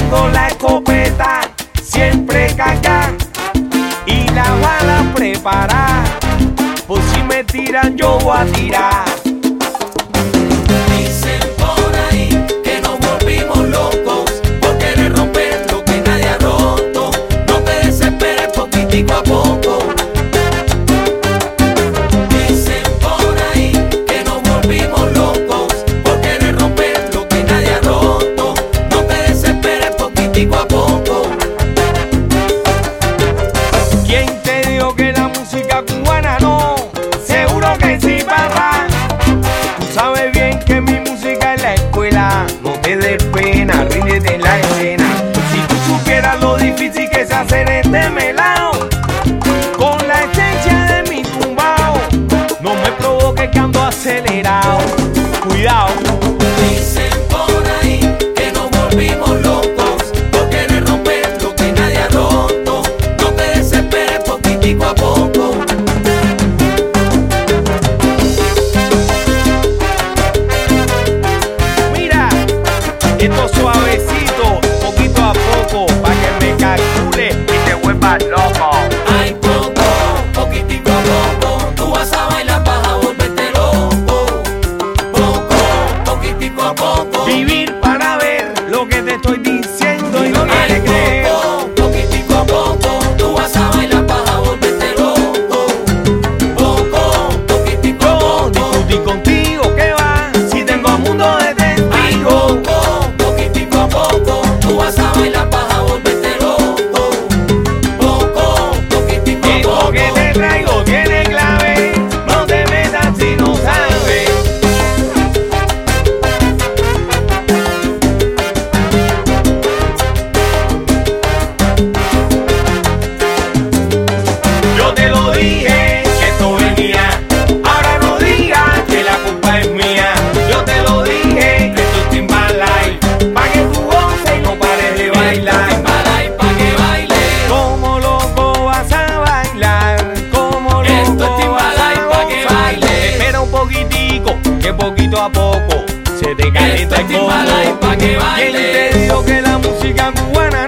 Tengo la escopeta siempre cargada y la bala preparada. Por si me tiran yo voy a tirar. Dicen por ahí que nos volvimos locos por querer romper lo que nadie ha roto. No te desesperes, poquitico a poco. Dicen por ahí que nos volvimos locos por querer romper lo que nadie ha roto. No te desesperes, poquitico a poco. ¿Quién te dijo que la música cubana no? Seguro que sí, papá. Tú sabes bien que mi música es la escuela. No te des pena, ríndete en la escena. Si tú supieras lo difícil que es hacer este melao, con la esencia de mi tumbao, no me provoques que ando acelerado. Cuidado. Dicen por ahí que nos volvimos locos por querer romper lo que nadie ha roto. No te desesperes, poquitico a poco. Mira, esto suavecito, poquito a poco, pa' que me calcule y te vuelvas loco. Ay, poco, poquitico a poco, tú vas a bailar para volverte loco. Poco, poquitico a poco. Vivir para ver lo que te estoy diciendo y no Ay, quieres creer. poco, poquitico a poco, tú vas a bailar para volverte loco. Poco, poquitico a Yo poco. discutí contigo, ¿qué va? Si tengo un mundo de Ay, testigos. poco, poquitico a poco, tú vas a bailar para volverte loco. Poco, poquitico a Esto poco. que te traigo tiene clave, no te metas si no sabes. Yo te lo dije que esto venía, ahora no digas que la culpa es mía. Yo te lo dije que esto es Timbalay, pa' que tú goces y no pares de bailar. Timbala y pa' que baile. Como loco vas a bailar, como Esto es loco vas Timbalay a pa' que gozar. baile. Espera un poquitico, que poquito a poco se te Esto calienta es el Timbalay coco. pa' que ¿Quién baile. te dijo que la música cubana